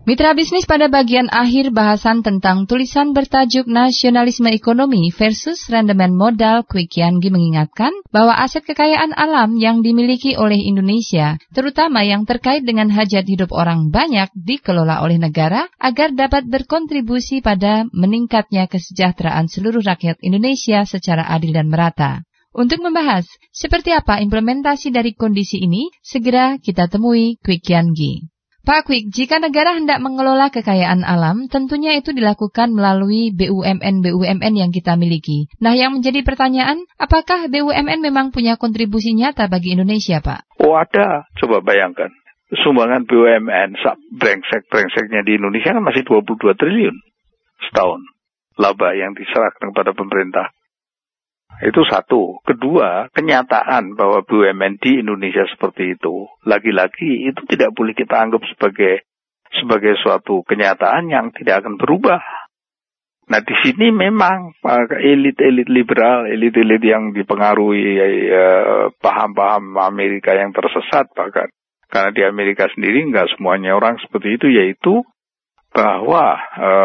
Mitra bisnis, pada bagian akhir bahasan tentang tulisan bertajuk Nasionalisme Ekonomi versus Rendemen Modal, Kwik Kian Gi mengingatkan bahwa aset kekayaan alam yang dimiliki oleh Indonesia, terutama yang terkait dengan hajat hidup orang banyak, dikelola oleh negara agar dapat berkontribusi pada meningkatnya kesejahteraan seluruh rakyat Indonesia secara adil dan merata. Untuk membahas seperti apa implementasi dari kondisi ini, segera kita temui Kwik Kian Gi. Pak Kwik, jika negara hendak mengelola kekayaan alam, tentunya itu dilakukan melalui BUMN-BUMN yang kita miliki. Nah, yang menjadi pertanyaan, apakah BUMN memang punya kontribusi nyata bagi Indonesia, Pak? Oh, ada. Coba bayangkan. Sumbangan BUMN brengsek-brengseknya di Indonesia kan masih 22 triliun setahun. Laba yang diserahkan kepada pemerintah. Itu satu. Kedua, kenyataan bahwa BUMN di Indonesia seperti itu, lagi-lagi itu tidak boleh kita anggap sebagai suatu kenyataan yang tidak akan berubah. Nah, di sini memang elit-elit liberal, elit-elit yang dipengaruhi paham-paham Amerika yang tersesat bahkan. Karena di Amerika sendiri nggak semuanya orang seperti itu, yaitu bahwa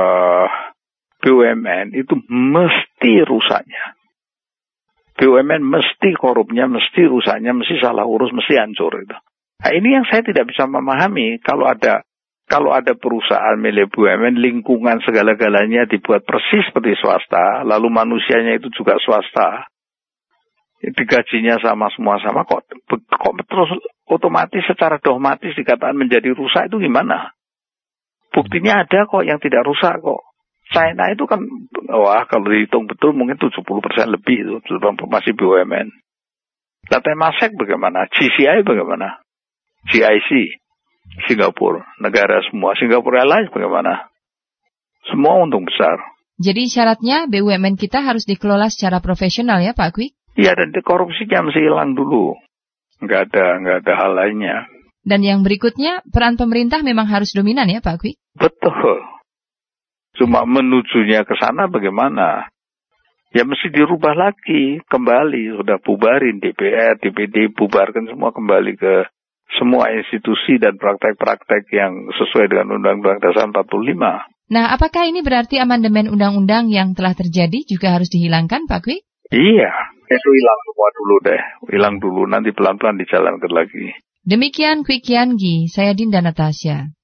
BUMN itu mesti rusaknya. BUMN mesti korupnya, mesti rusaknya, mesti salah urus, mesti hancur itu. Nah, ini yang saya tidak bisa memahami. Kalau ada perusahaan milik BUMN, lingkungan segala-galanya dibuat persis seperti swasta, lalu manusianya itu juga swasta, digajinya sama semua sama, kok terus otomatis secara dogmatis dikatakan menjadi rusak, itu gimana? Buktinya ada kok yang tidak rusak kok. China itu kan, kalau dihitung betul mungkin 70% lebih itu masih BUMN. Nah, Temasek bagaimana? GCI bagaimana? GIC, Singapura, negara semua. Singapura Airlines bagaimana? Semua untung besar. Jadi syaratnya BUMN kita harus dikelola secara profesional ya Pak Kwik? Iya, dan korupsinya mesti hilang dulu. Nggak ada hal lainnya. Dan yang berikutnya, peran pemerintah memang harus dominan ya Pak Kwik? Betul. Cuma menujunya ke sana bagaimana? Ya mesti dirubah lagi, kembali. Sudah bubarin DPR, DPD, bubarkan semua kembali ke semua institusi dan praktek-praktek yang sesuai dengan Undang-Undang Dasar 45. Nah, apakah ini berarti amandemen undang-undang yang telah terjadi juga harus dihilangkan Pak Kwik? Iya, itu hilang semua dulu deh. Hilang dulu, nanti pelan-pelan dijalankan lagi. Demikian Kwik Kian Gi, saya Dinda Natasha.